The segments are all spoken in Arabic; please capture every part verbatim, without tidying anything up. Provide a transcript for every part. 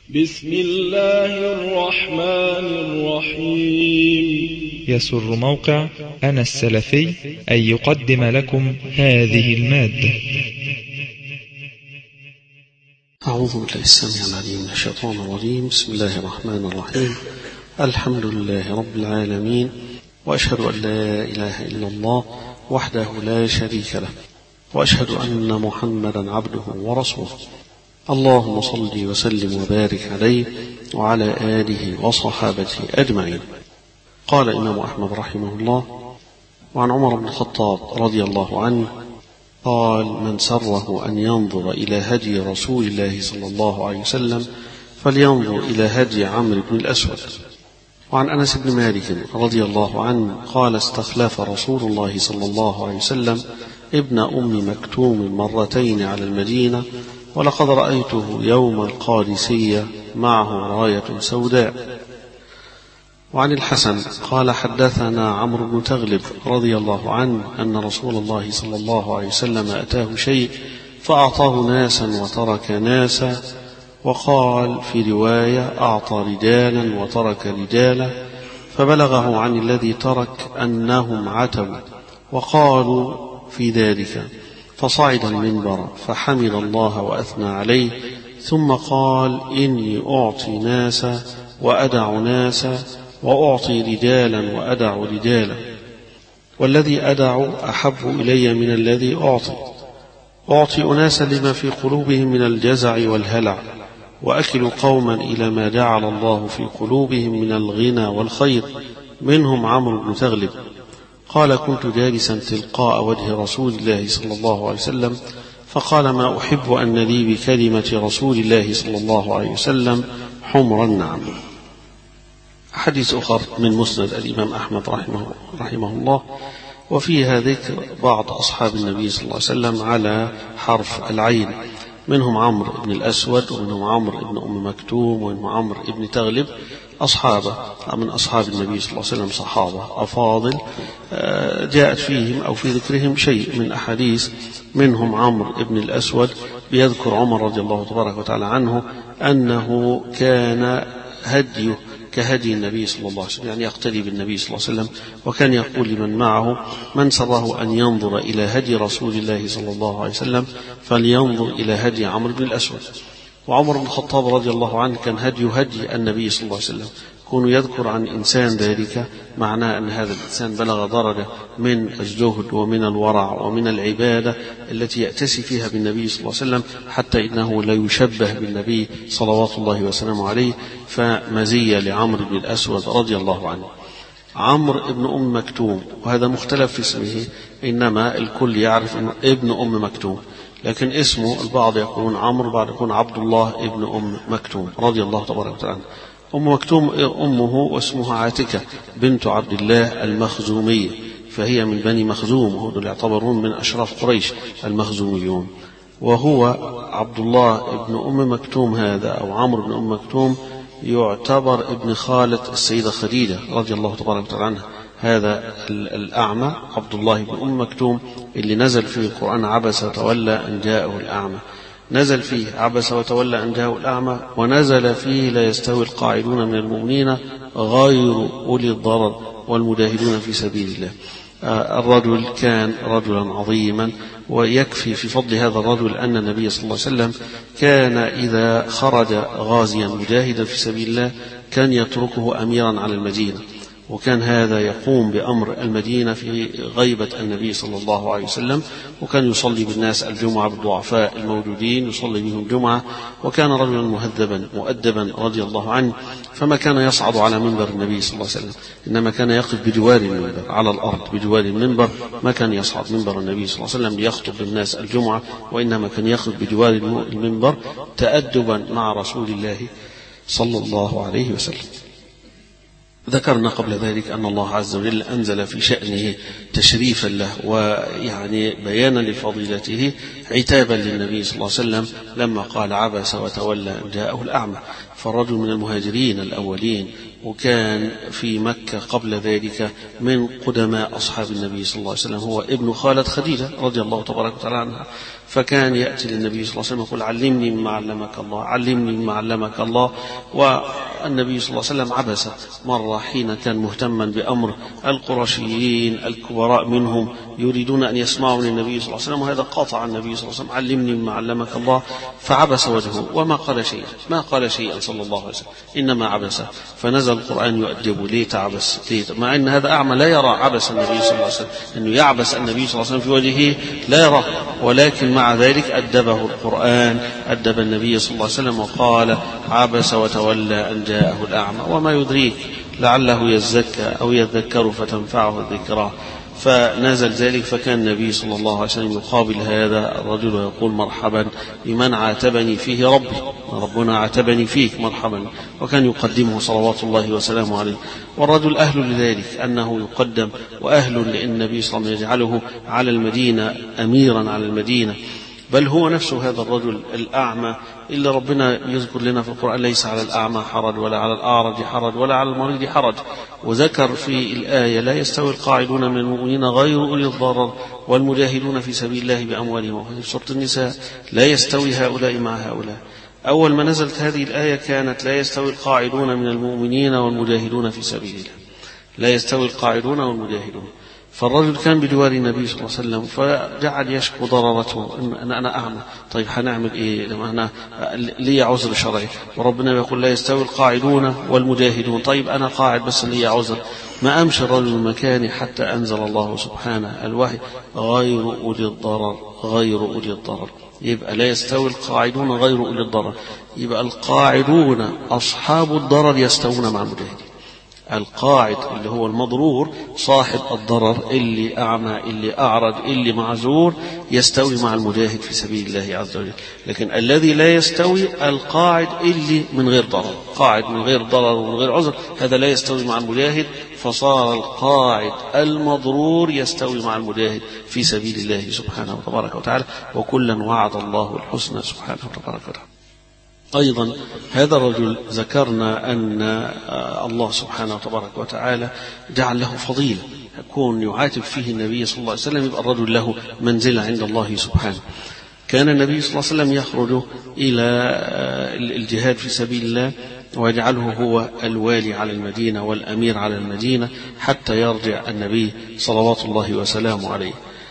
بسم الله الرحمن الرحيم. يسر موقع أنا السلفي أن يقدم لكم هذه المادة. أعوذ بالله السميع العليم من الشيطان الرجيم. بسم الله الرحمن الرحيم. الحمد لله رب العالمين، وأشهد أن لا إله إلا الله وحده لا شريك له، وأشهد أن محمدا عبده ورسوله. اللهم صل وسلم وبارك عليه وعلى آله وصحابته أجمعين. قال الإمام أحمد رحمه الله: وعن عمر بن الخطاب رضي الله عنه قال: من سره أن ينظر إلى هدي رسول الله صلى الله عليه وسلم فلينظر إلى هدي عمرو بن الأسود. وعن أنس بن مالك رضي الله عنه قال: استخلف رسول الله صلى الله عليه وسلم ابن أم مكتوم مرتين على المدينة، ولقد رأيته يوم القادسية معه راية سوداء. وعن الحسن قال: حدثنا عمرو بن تغلب رضي الله عنه أن رسول الله صلى الله عليه وسلم أتاه شيء فأعطاه ناسا وترك ناسا، وقال في رواية: أعطى رجالا وترك رجالا، فبلغه عن الذي ترك أنهم عتوا وقالوا في ذلك، فصعد المنبر فحمد الله وأثنى عليه، ثم قال: إني أعطي ناسا وأدع ناسا، وأعطي رجالا وأدع رجالا، والذي أدع أحب إلي من الذي أعطي. أعطي أناسا لما في قلوبهم من الجزع والهلع، وأكل قوما إلى ما جعل الله في قلوبهم من الغنى والخير، منهم عمرو بن تغلب. قال: كنت جالسا تلقاء وجه رسول الله صلى الله عليه وسلم، فقال: ما أحب أن لي بكلمة رسول الله صلى الله عليه وسلم حمر النعم. حديث أخر من مسند الإمام أحمد رحمه, رحمه الله، وفيها ذكر بعض أصحاب النبي صلى الله عليه وسلم على حرف العين، منهم عمرو بن الأسود، ومنهم عمرو بن أم مكتوم، ومنهم عمرو بن تغلب، أصحابه من أصحاب النبي صلى الله عليه وسلم، صحابة أفاضل جاءت فيهم أو في ذكرهم شيء من أحاديث. منهم عمرو بن الأسود بيذكر عمر رضي الله تبارك وتعالى عنه أنه كان هديه كهدي النبي صلى الله عليه وسلم، يعني يقتدي بالنبي صلى الله عليه وسلم، وكان يقول لمن معه: من سره أن ينظر إلى هدي رسول الله صلى الله عليه وسلم فلينظر إلى هدي عمرو بن الأسود. وعمر بن الخطاب رضي الله عنه كان هدي هدي النبي صلى الله عليه وسلم، كون يذكر عن إنسان ذلك معناه أن هذا الإنسان بلغ درجة من الزهد ومن الورع ومن العبادة التي يأتسي فيها بالنبي صلى الله عليه وسلم، حتى إنه لا يشبه بالنبي صلوات الله وسلامه عليه. فمزية لعمرو بن الأسود رضي الله عنه. عمرو ابن أم مكتوم، وهذا مختلف في اسمه، إنما الكل يعرف أنه ابن أم مكتوم، لكن اسمه البعض يقولون عمرو، بعض يقولون عبد الله ابن أم مكتوم رضي الله تبارك وتعالى. أم مكتوم أمه واسمها عاتكة بنت عبد الله المخزومية، فهي من بني مخزوم، وهم يعتبرون من أشراف قريش المخزوميون. وهو عبد الله ابن أم مكتوم هذا أو عمرو بن أم مكتوم يعتبر ابن خالة السيدة خديجة رضي الله تبارك وتعالى عنها. هذا الأعمى عبد الله بن أم مكتوم اللي نزل فيه القرآن: عبس وتولى أن جاءه الأعمى، نزل فيه عبس وتولى أن جاءه الأعمى، ونزل فيه: لا يستوي القاعدون من المؤمنين غير أولي الضرر والمجاهدون في سبيل الله. الرجل كان رجلا عظيما، ويكفي في فضل هذا الرجل أن النبي صلى الله عليه وسلم كان إذا خرج غازيا مجاهدا في سبيل الله كان يتركه أميرا على المدينة، وكان هذا يقوم بأمر المدينة في غيبة النبي صلى الله عليه وسلم، وكان يصلي بالناس الجمعة بالضعفاء الموجودين، يصلي بهم جمعة، وكان رجلا مهذبا مؤدبا رضي الله عنه. فما كان يصعد على منبر النبي صلى الله عليه وسلم، إنما كان يقف بجوار المنبر على الأرض بجوار المنبر، ما كان يصعد منبر النبي صلى الله عليه وسلم ليخطب بالناس الجمعة، وإنما كان يقف بجوار المنبر تأدبا مع رسول الله صلى الله عليه وسلم. ذكرنا قبل ذلك أن الله عز وجل أنزل في شأنه تشريفا له ويعني بيانا لفضيلته عتابا للنبي صلى الله عليه وسلم لما قال: عبس وتولى أن جاءه الأعمى. فالرجل من المهاجرين الأولين، وكان في مكة قبل ذلك من قدماء أصحاب النبي صلى الله عليه وسلم، هو ابن خالة خديجة رضي الله تبارك وتعالى عنها. فكان يأتي للنبي صلى الله عليه وسلم يقول علمني مما علمك الله، علمني مما علمك الله. والنبي صلى الله عليه وسلم عبس مرة حين كان مهتما بأمر القرشيين الكبراء منهم يريدون أن يسمعوا من النبي صلى الله عليه وسلم، وهذا قاطع النبي صلى الله عليه وسلم علمني مما علمك الله، فعبس وجهه وما قال شيئا، ما قال شيئا صلى الله عليه وسلم، إنما عبس. فنزل القرآن يؤدبه، ليه تعبس؟ ليه؟ مع أن هذا أعمى لا يرى عبس النبي صلى الله عليه وسلم، أنه يعبس النبي صلى الله عليه وسلم في وجهه لا يرى، ولكن مع ذلك أدبه القرآن، أدب النبي صلى الله عليه وسلم وقال عبس وتولى أن جاءه الأعمى وما يدريك لعله يزكى أو يذكر فتنفعه الذكرى. فنزل ذلك، فكان النبي صلى الله عليه وسلم يقابل هذا الرجل ويقول مرحبا بمن عاتبني فيه ربي، ربنا عاتبني فيك مرحبا، وكان يقدمه صلوات الله وسلامه عليه. والرجل أهل لذلك أنه يقدم، وأهل لأن النبي صلى الله عليه وسلم يجعله على المدينة أميرا على المدينة، بل هو نفسه هذا الرجل الأعمى إلا ربنا يذكر لنا في القرآن ليس على الأعمى حرج ولا على الأعرج حرج ولا على المريض حرج. وذكر في الآية لا يستوي القاعدون من المؤمنين غير أولي الضرر والمجاهدون في سبيل الله بأموالهم. في سورة النساء لا يستوي هؤلاء مع هؤلاء. أول ما نزلت هذه الآية كانت لا يستوي القاعدون من المؤمنين والمجاهدون في سبيل الله، لا يستوي القاعدون والمجاهدون. فالرجل كان بجوار النبي صلى الله عليه وسلم فجعل يشكو ضررته، إن أنا أعمى، طيب هنعمل إيه لما أنا لي عذر شرعي، وربنا يقول لا يستوي القاعدون والمجاهدون، طيب أنا قاعد بس لي عذر. ما أمشي الرجل من مكاني حتى أنزل الله سبحانه الوحي غير أولي الضرر، غير أولي الضرر. يبقى لا يستوي القاعدون غير أولي الضرر، يبقى القاعدون أصحاب الضرر يستوون مع المجاهدين. القاعد اللي هو المضرور صاحب الضرر اللي أعمى اللي أعرج اللي معذور يستوي مع المجاهد في سبيل الله عز وجل. لكن الذي لا يستوي القاعد اللي من غير ضرر، قاعد من غير ضرر ومن غير عذر، هذا لا يستوي مع المجاهد. فصار القاعد المضرور يستوي مع المجاهد في سبيل الله سبحانه وتبارك وتعالى، وكلا وعد الله الحسنى سبحانه وتبارك وتعالى. أيضا هذا الرجل ذكرنا أن الله سبحانه وتبارك وتعالى جعل له فضيلة يكون يعاتب فيه النبي صلى الله عليه وسلم، يبقى الرجل له منزلة عند الله سبحانه. كان النبي صلى الله عليه وسلم يخرج إلى الجهاد في سبيل الله ويجعله هو الوالي على المدينة والأمير على المدينة حتى يرجع النبي صلوات الله وسلامه عليه.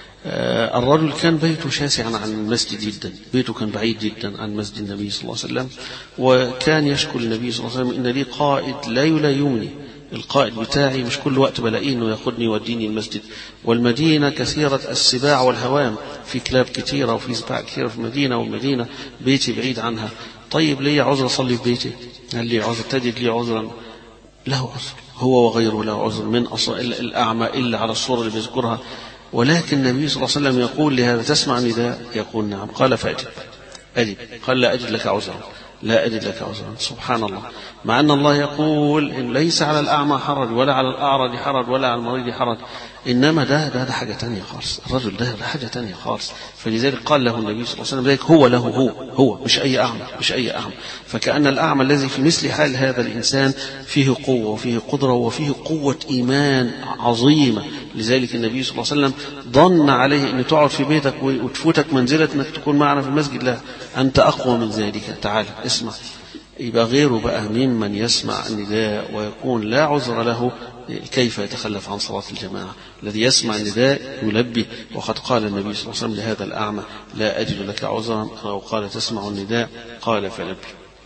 الرجل كان بيته شاسعا عن المسجد جدا، بيته كان بعيد جدا عن مسجد النبي صلى الله عليه وسلم، وكان يشكو النبي صلى الله عليه وسلم إن لي قائد لا يلايمني، القائد بتاعي مش كل وقت بلاقيه انه ياخدني يوديني المسجد، والمدينة كثيرة السباع والهوام، في كلاب كثيرة وفي سباع كثيرة في المدينة، والمدينة بيتي بعيد عنها. طيب لي عذر أصلي في بيتي؟ هل لي عذر؟ تجد لي عذرا؟ له عذر، هو وغيره له عذر، من أصل الأعمى إلا على الصورة اللي بيذكرها. ولكن النبي صلى الله عليه وسلم يقول لهذا تسمع نداء؟ يقول نعم. قال فأجب. أجب. قال لا أجد لك عذرا، لا أجد لك عذرا. سبحان الله، مع أن الله يقول إن ليس على الأعمى حرج ولا على الأعرج حرج ولا على المريض حرج، إنما ده ده, ده حاجة تانية خالص، الرجل ده, ده حاجة تانية خالص. فلذلك قال له النبي صلى الله عليه وسلم ذلك هو له هو هو مش أي أعمى، مش أي أعمى. فكأن الأعمى الذي في مثل حال هذا الإنسان فيه قوة وفيه قدرة وفيه قوة إيمان عظيمة. لذلك النبي صلى الله عليه وسلم ظن عليه أن تقعد في بيتك وتفوتك منزلة أنك تكون معنا في المسجد، لا، أنت أقوى من ذلك، تعال اسمع. يبقى غيره بقى ممن يسمع النداء ويكون لا عذر له، كيف يتخلف عن صلاة الجماعة؟ الذي يسمع النداء يلبي. وقد قال النبي صلى الله عليه وسلم لهذا الأعمى لا أجد لك عذرا، أو قال تسمع النداء؟ قال فلبي.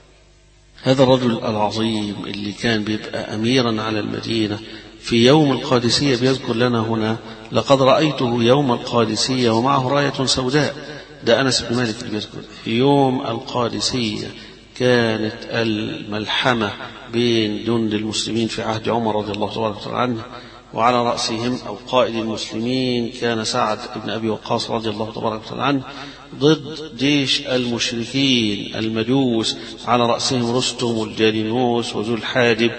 هذا الرجل العظيم اللي كان بيبقى أميرا على المدينة في يوم القادسية بيذكر لنا هنا لقد رأيته يوم القادسية ومعه راية سوداء. ده أنس بن مالك اللي بيذكر في يوم القادسية كانت الملحمة بين جند المسلمين في عهد عمر رضي الله تبارك عنه، وعلى رأسهم أو قائد المسلمين كان سعد بن أبي وقاص رضي الله تبارك عنه، ضد جيش المشركين المجوس على رأسهم رستم والجالينوس وذو الحاجب.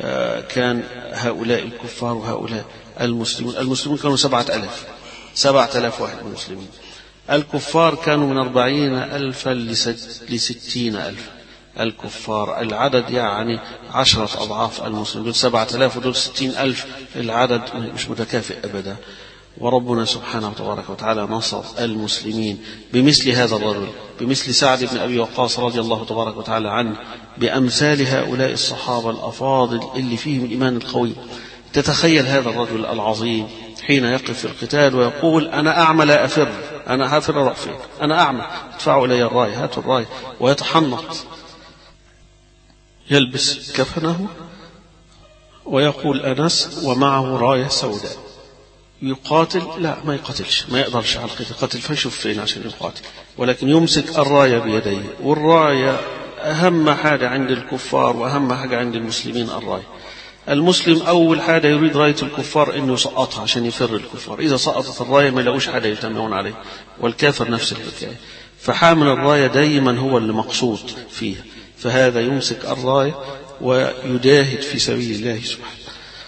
كان هؤلاء الكفار وهؤلاء المسلمون. المسلمون كانوا سبعة ألاف سبعة ألاف واحد من المسلمين. الكفار كانوا من أربعين ألفا لستين ألف. الكفار العدد يعني عشرة أضعاف المسلمين، دول سبعة ألاف ودول ستين ألف، العدد مش متكافئ أبدا. وربنا سبحانه وتبارك وتعالى نصر المسلمين بمثل هذا الرجل، بمثل سعد بن أبي وقاص رضي الله تبارك وتعالى عنه، بأمثال هؤلاء الصحابة الأفاضل اللي فيهم الإيمان القوي. تتخيل هذا الرجل العظيم حين يقف في القتال ويقول أنا أعمى لا أفر، أنا هافر أروح فين، أنا أعمى ادفعوا إلي الراية، هاتوا الراية، ويتحنط يلبس كفنه ويقول أنس ومعه راية سوداء يقاتل، لا ما يقاتلش، ما يقدرش على القتال، قتل فيشوف فين عشان يقاتل، ولكن يمسك الراية بيديه. والراية أهم حاجة عند الكفار وأهم حاجة عند المسلمين الراية. المسلم أول حاجة يريد راية الكفار إنه يسقطها عشان يفر الكفار، إذا سقطت الراية ما يلاقوش حاجة يجتمعون عليه، والكافر نفس الحكاية. فحامل الراية دائما هو اللي مقصود فيها، فهذا يمسك الراية ويجاهد في سبيل الله سبحانه.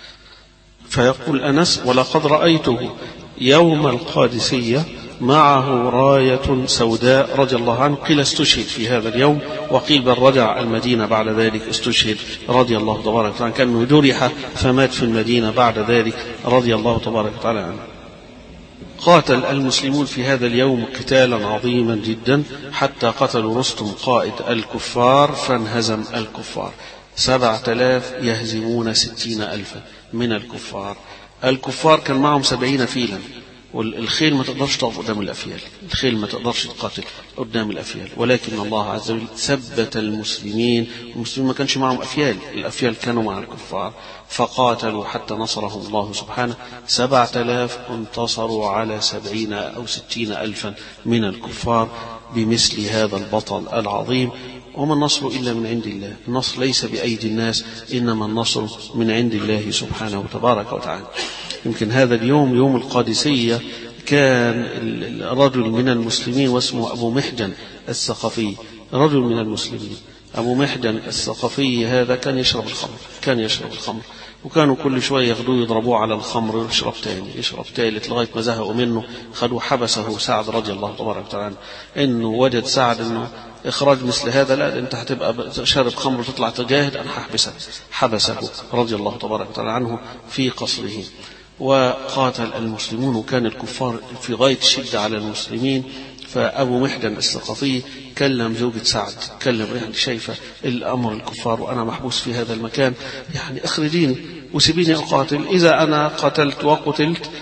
فيقول أنس ولقد رأيته يوم القادسية معه راية سوداء رضي الله عنه، قيل استشهد في هذا اليوم، وقيل بل رجع المدينة بعد ذلك استشهد رضي الله تبارك وتعالى، كان جرح فمات في المدينة بعد ذلك رضي الله تبارك وتعالى عنه. قاتل المسلمون في هذا اليوم قتالا عظيما جدا حتى قتلوا رستم قائد الكفار فانهزم الكفار، سبعة آلاف يهزمون ستين ألفا من الكفار. الكفار كان معهم سبعين فيلا، والخيل ما تقدرش تقف قدام الأفيال، الخيل ما تقدرش تقاتل قدام الأفيال، ولكن الله عز وجل ثبت المسلمين. المسلمين ما كانش معهم أفيال، الأفيال كانوا مع الكفار فقاتلوا حتى نصرهم الله سبحانه. سبعة آلاف انتصروا على سبعين أو ستين ألفا من الكفار بمثل هذا البطل العظيم. وما النصر إلا من عند الله، النصر ليس بأيدي الناس، إنما النصر من عند الله سبحانه وتبارك وتعالى. يمكن هذا اليوم يوم القادسية كان رجل من المسلمين واسمه أبو محجن الثقفي، رجل من المسلمين أبو محجن الثقفي هذا كان يشرب الخمر، كان يشرب الخمر وكانوا كل شوية ياخدوه يضربوه على الخمر، يشرب تاني يشرب تالت لغاية ما زهقوا منه، خدوه حبسه سعد رضي الله تبارك وتعالى عنه. إنه وجد سعد إنه إخراج مثل هذا لا، أنت هتبقى شارب خمر وتطلع تجاهد، أنا هحبسك. حبسه رضي الله تبارك وتعالى عنه في قصره، وقاتل المسلمون، وكان الكفار في غاية الشدة على المسلمين. فأبو محجن الثقفي كلم زوجة سعد، كلم يعني شايفة الأمر الكفار وأنا محبوس في هذا المكان، يعني أخرجيني وسيبيني أقاتل، إذا أنا قتلت وقتلت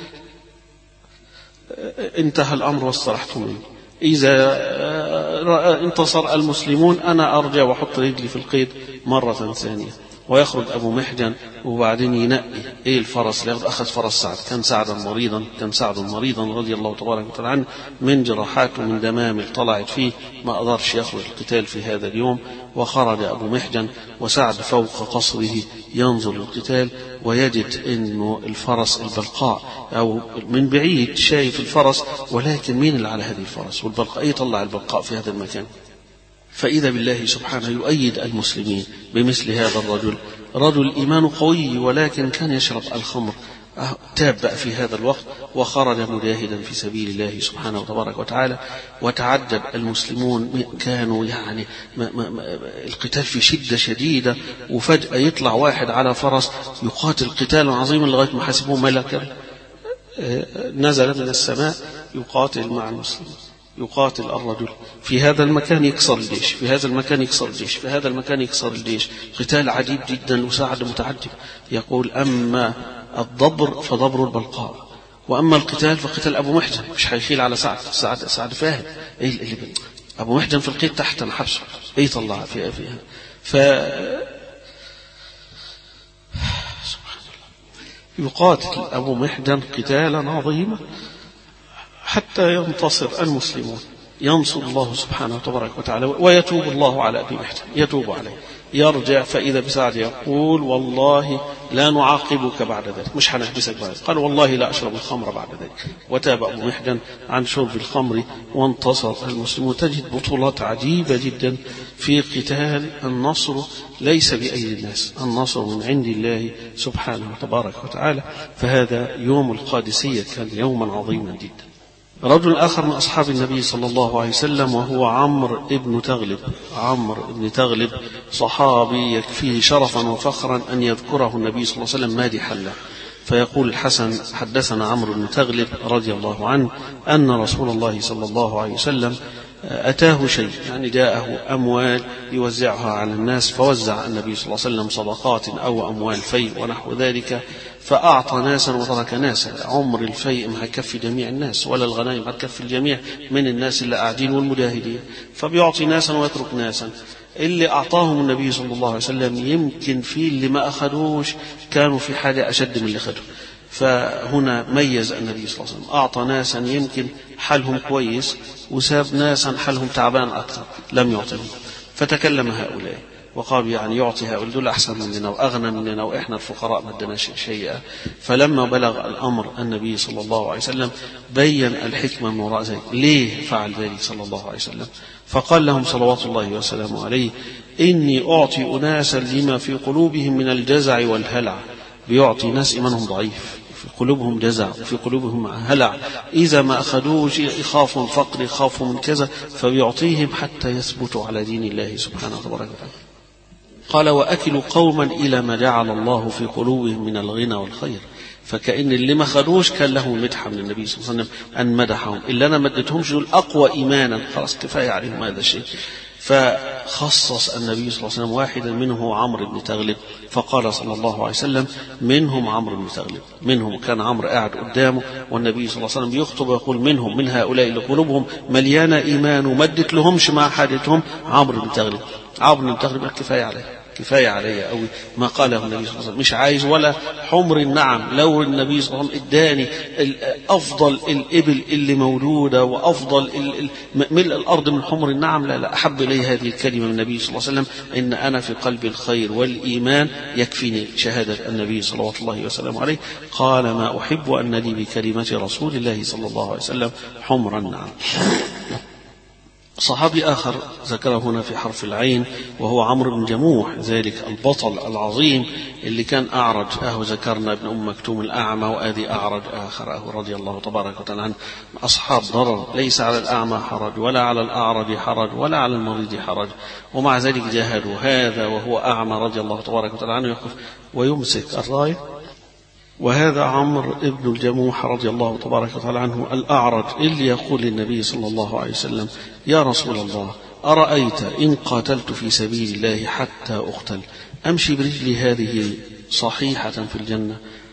انتهى الأمر واسترحت منه، إذا انتصر المسلمون أنا أرجع وأحط رجلي في القيد مرة ثانية. ويخرج أبو محجن وبعدين ينقي إيه الفرس اللي أخذ فرس سعد، كان سعدا مريضا، كان سعد مريضا رضي الله تبارك وتعالى عنه من جراحات ومن دمامل طلعت فيه، ما قدرش يخرج القتال في هذا اليوم. وخرج أبو محجن وسعد فوق قصره ينظر للقتال، ويجد إنه الفرس البلقاء أو من بعيد شايف الفرس، ولكن مين اللي على هذه الفرس والبلقاء؟ يطلع البلقاء في هذا المكان. فإذا بالله سبحانه يؤيد المسلمين بمثل هذا الرجل، رجل إيمان قوي ولكن كان يشرب الخمر، تاب في هذا الوقت وخرج مجاهدا في سبيل الله سبحانه وتبارك وتعالى. وتعجب المسلمون، كانوا يعني ما ما ما القتال في شدة شديدة، وفجأة يطلع واحد على فرس يقاتل قتالا عظيما لغاية ما حسبوه ملكا نزل من السماء يقاتل مع المسلمين. يقاتل الرجل في هذا المكان يكسر الجيش، في هذا المكان يكسر الجيش، في هذا المكان يكسر الجيش، قتال عجيب جدا. وسعد متعجب يقول أما الضبر فضبر البلقاء، وأما القتال فقتال أبو محجن، مش هيخيل على سعد. سعد سعد فاهم إيه اللي بي. أبو محجن في القيد تحت أنا حبسه، إيه طلع فيها فيها ف يقاتل أبو محجن قتالا عظيما حتى ينتصر المسلمون، ينصر الله سبحانه وتبارك وتعالى، ويتوب الله على أبي محجن، يتوب عليه، يرجع فإذا بسعد يقول والله لا نعاقبك بعد ذلك، مش هنحبسك بعد ذلك. قال والله لا أشرب الخمر بعد ذلك. وتاب أبو محجن عن شرب الخمر وانتصر المسلمون. تجد بطولات عجيبة جدا في قتال. النصر ليس بأيدي الناس، النصر من عند الله سبحانه وتبارك وتعالى. فهذا يوم القادسية كان يوما عظيما جدا. رجل آخر من أصحاب النبي صلى الله عليه وسلم وهو عمرو بن تغلب. عمرو بن تغلب صحابي يكفيه شرفا وفخرا أن يذكره النبي صلى الله عليه وسلم مادحا له. فيقول الحسن حدثنا عمرو بن تغلب رضي الله عنه أن رسول الله صلى الله عليه وسلم أتاه شيء، يعني جاءه أموال يوزعها على الناس، فوزع النبي صلى الله عليه وسلم صدقات أو أموال فيء ونحو ذلك، فأعطى ناسا وترك ناسا. عمر الفيء ما هيكفي جميع الناس، ولا الغنائم هتكفي الجميع من الناس اللي قاعدين والمجاهدين، فبيعطي ناسا ويترك ناسا. اللي أعطاهم النبي صلى الله عليه وسلم يمكن في اللي ما أخذوش كانوا في حاجة أشد من اللي أخذوا، فهنا ميز النبي صلى الله عليه وسلم، أعطى ناسا يمكن حالهم كويس وساب ناسا حالهم تعبان أكثر لم يعطيهم. فتكلم هؤلاء وقالوا يعني يعطي هؤلاء دول أحسن مننا وأغنى مننا وإحنا الفقراء ما ادناش شيئا. فلما بلغ الأمر النبي صلى الله عليه وسلم بين الحكمة من وراء ذلك، ليه فعل ذلك صلى الله عليه وسلم؟ فقال لهم صلوات الله وسلامه عليه: إني أعطي أناسا لما في قلوبهم من الجزع والهلع. بيعطي ناس إيمانهم ضعيف، في قلوبهم جزع وفي قلوبهم هلع، إذا ما أخذوش يخافوا من فقر يخافوا من كذا، فبيعطيهم حتى يثبتوا على دين الله سبحانه وتعالى. قال: وأكل قوما إلى ما جعل الله في قلوبهم من الغنى والخير. فكأن اللي ما خدوش كان لهم مدحة من النبي صلى الله عليه وسلم أن مدحهم، اللي أنا ما اديتهمش دول أقوى إيمانا، خلاص كفاية عليهم هذا الشيء. فخصص النبي صلى الله عليه وسلم واحدا منه هو عمرو بن تغلب، فقال صلى الله عليه وسلم: منهم عمرو بن تغلب. منهم كان عمرو قاعد قدامه والنبي صلى الله عليه وسلم يخطب ويقول: منهم، من هؤلاء اللي قلوبهم مليانة إيمان ومدت لهمش مع حاجتهم عمرو بن تغلب. عمرو بن تغلب كفاية عليه، كفاية عليه أوي ما قاله النبي صلى الله عليه وسلم، مش عايز ولا حمر النعم. لو النبي صلى الله عليه وسلم اداني أفضل الإبل اللي مولودة وأفضل ملء الأرض من حمر النعم، لا لا أحب إلي هذه الكلمة من النبي صلى الله عليه وسلم: إن أنا في قلب الخير والإيمان يكفيني شهادة النبي صلى الله وسلم عليه. قال: ما أحب أن لي بكلمة رسول الله صلى الله عليه وسلم حمر النعم. صحابي آخر ذكره هنا في حرف العين وهو عمرو بن جموح، ذلك البطل العظيم اللي كان أعرج. أهو ذكرنا ابن أم مكتوم الأعمى، وآذي أعرج آخر أهو رضي الله تبارك وتعالى عنه. أصحاب ضرر، ليس على الأعمى حرج ولا على الأعرج حرج ولا على المريض حرج، ومع ذلك جاهدوا. هذا وهو أعمى رضي الله تبارك وتعالى عنه يقف ويمسك الراية. وهذا عمرو ابن الجموح رضي الله تبارك وتعالى عنه الأعرج، اللي يقول للنبي صلى الله عليه وسلم: يا رسول الله، أرأيت إن قاتلت في سبيل الله حتى أقتل أمشي برجلي هذه صحيحة في الجنة؟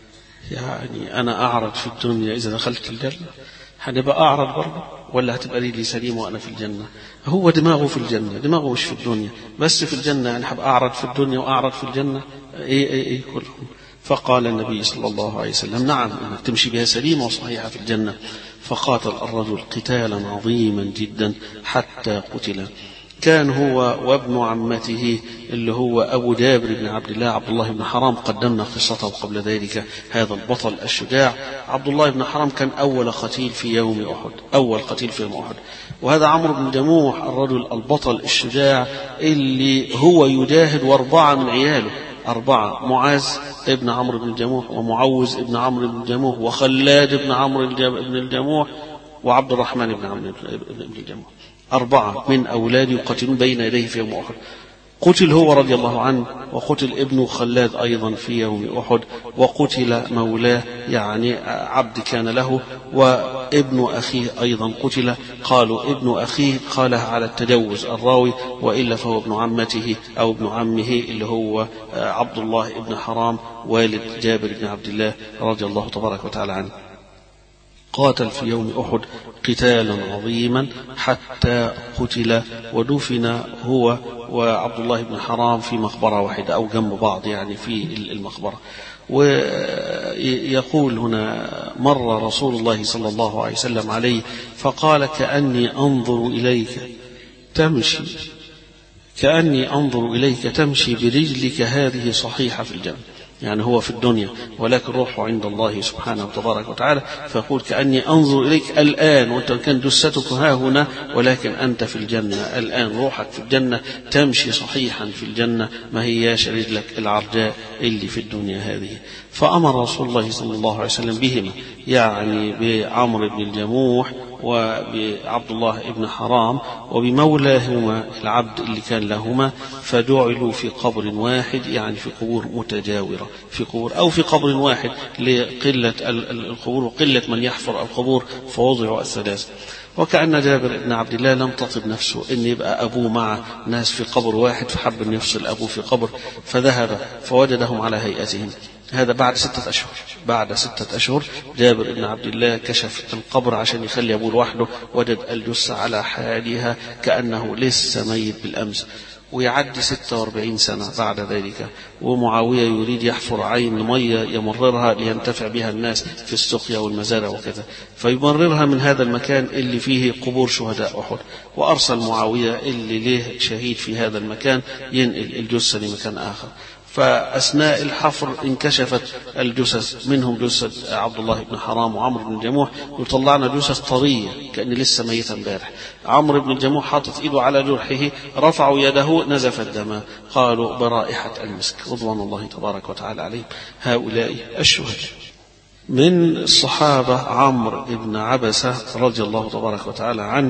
يعني أنا أعرج في الدنيا، إذا دخلت الجنة هنبقى أعرج برضه، ولا هتبقى رجلي سليمة وأنا في الجنة؟ هو دماغه في الجنة، دماغه مش في الدنيا، بس في الجنة يعني هبقى أعرج في الدنيا وأعرج في الجنة؟ إيه إيه إيه كلهم. فقال النبي صلى الله عليه وسلم: نعم، أنك تمشي بها سليمة وصحيحة في الجنة. فقاتل الرجل قتالا عظيما جدا حتى قتل. كان هو وابن عمته اللي هو أبو جابر بن عبد الله عبد الله بن حرام، قدمنا قصته قبل ذلك. هذا البطل الشجاع عبد الله بن حرام كان أول قتيل في يوم أحد، أول قتيل في يوم أحد. وهذا عمرو بن جموح الرجل البطل الشجاع اللي هو يجاهد واربعة من عياله، أربعة: معاذ ابن عمرو بن الجموح، ومعوذ ابن عمرو بن الجموح، وخلاد ابن عمرو بن الجموح، وعبد الرحمن بن عمرو بن الجموح. أربعة من أولاده يقاتلون بين يديه في يوم أحد. قتل هو رضي الله عنه، وقتل ابنه خلاد أيضا في يوم أحد، وقتل مولاه يعني عبد كان له، وابن أخيه أيضا قتل. قالوا ابن أخيه قالها على التجوز الراوي، وإلا فهو ابن عمته أو ابن عمه اللي هو عبد الله بن حرام والد جابر بن عبد الله رضي الله تبارك وتعالى عنه. قاتل في يوم أحد قتالا عظيما حتى قتل، ودفن هو وعبد الله بن حرام في مقبرة واحدة أو جنب بعض يعني في المقبرة. ويقول هنا: مر رسول الله صلى الله عليه وسلم عليه فقال: كأني أنظر إليك تمشي كأني أنظر إليك تمشي برجلك هذه صحيحة في الجنة. يعني هو في الدنيا ولكن روحه عند الله سبحانه وتبارك وتعالى، فيقول: كأني أنظر إليك الآن، وأنت كان جثتك ها هنا ولكن أنت في الجنة الآن، روحك في الجنة، تمشي صحيحا في الجنة، ما هياش رجلك العرجاء اللي في الدنيا هذه. فأمر رسول الله صلى الله عليه وسلم بهما، يعني بعمرو بن الجموح وبعبد الله بن حرام وبمولاهما العبد اللي كان لهما، فجعلوا في قبر واحد، يعني في قبور متجاورة، في قبور أو في قبر واحد لقلة القبور وقلة من يحفر القبور، فوضعوا الثلاث. وكأن جابر بن عبد الله لم تطب نفسه إن يبقى أبوه مع ناس في قبر واحد، فحب أن يفصل أبوه في قبر، فذهب فوجدهم على هيئتهم. هذا بعد ستة أشهر. بعد ستة أشهر جابر بن عبد الله كشف القبر عشان يخلي أبوه لوحده، وجد الجثة على حالها كأنه لسه ميت بالأمس. ويعدي ستة وأربعين سنة بعد ذلك، ومعاوية يريد يحفر عين مية يمررها لينتفع بها الناس في السقيا والمزارع وكذا، فيمررها من هذا المكان اللي فيه قبور شهداء أحد، وأرسل معاوية اللي له شهيد في هذا المكان ينقل الجثة لمكان آخر. فأثناء الحفر انكشفت الجثث، منهم جثة عبد الله بن حرام وعمرو بن الجموح، وطلعنا جثث طرية كأن لسه ميتا امبارح. عمرو بن الجموح حاطط ايده على جرحه، رفعوا يده نزف الدم، قالوا برائحة المسك، رضوان الله تبارك وتعالى عليهم هؤلاء الشهداء. من الصحابة عمرو بن عبسة رضي الله تبارك وتعالى عنه،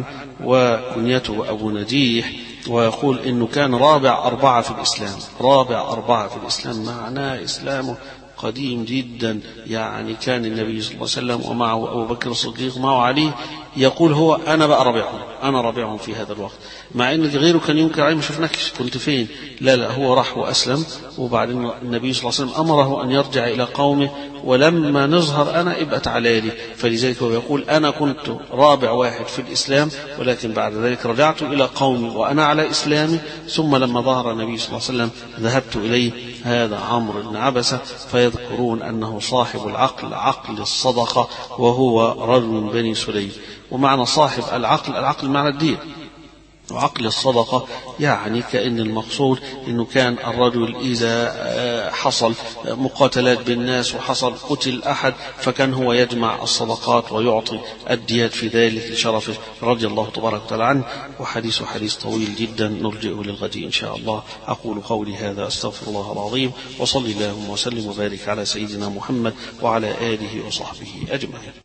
وكنيته أبو نجيح، ويقول إنه كان رابع أربعة في الإسلام. رابع أربعة في الإسلام معناه إسلامه قديم جدا، يعني كان النبي صلى الله عليه وسلم ومعه أبو بكر الصديق ومعه علي، يقول هو أنا بقى رابعهم، أنا رابعهم في هذا الوقت، مع إن غيره كان ينكر عليه، ما شفناكش كنت فين، لا لا هو راح وأسلم. وبعدين النبي صلى الله عليه وسلم أمره أن يرجع إلى قومه، ولما نظهر أنا ابقى تعالى لي، فلذلك هو يقول أنا كنت رابع واحد في الإسلام، ولكن بعد ذلك رجعت إلى قومي وأنا على إسلامي، ثم لما ظهر النبي صلى الله عليه وسلم ذهبت إليه. هذا عمرو بن عبسة. فيذكرون أنه صاحب العقل، عقل الصدقة، وهو رجل من بني سليم. ومعنى صاحب العقل، العقل معنى الدين، وعقل الصدقة يعني كأن المقصود أنه كان الرجل إذا حصل مقاتلات بالناس وحصل قتل أحد، فكان هو يجمع الصدقات ويعطي الديات في ذلك لشرفه رضي الله تبارك وتعالى عنه. وحديث حديث طويل جدا نرجئه للغد إن شاء الله. أقول قولي هذا أستغفر الله العظيم، وصلي اللهم وسلم وبارك على سيدنا محمد وعلى آله وصحبه أجمعين.